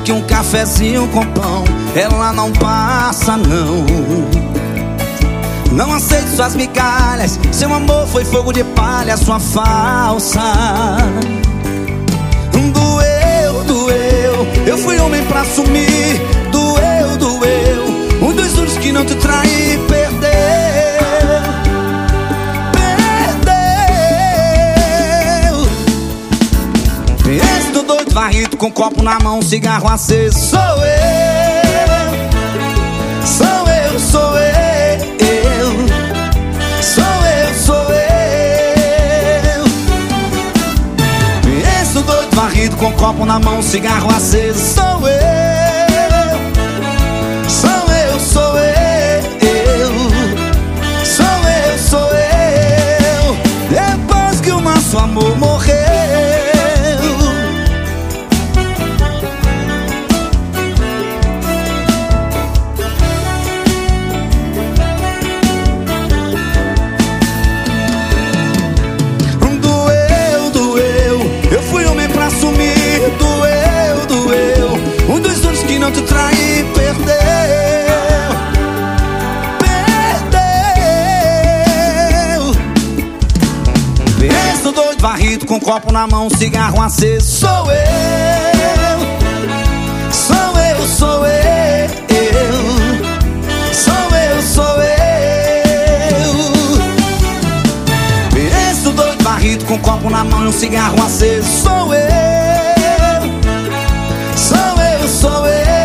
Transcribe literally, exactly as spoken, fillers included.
que um cafezinho com pão ela não passa, não. Não aceito suas migalhas, seu amor foi fogo de palha, sua falsa. Doeu, doeu, eu fui homem pra assumir. Doeu, doeu, um dos únicos que não te traí, perdeu. Perdeu. Esse do doido varrido com copo na mão, cigarro aceso. Sou eu, sou eu, sou eu. Varrido com copo na mão, cigarro aceso. Sou eu, sou eu, sou eu. Sou eu, sou eu. Depois que o nosso amor morreu. Doeu, doeu, um dos dois que não te traí, perdeu. Perdeu. Esse do doido varrido com copo na mão, cigarro aceso. Sou eu, sou eu, sou eu. Sou eu, sou eu. Esse do doido varrido com copo na mão e um cigarro aceso. Sou eu, sou eu, sou eu.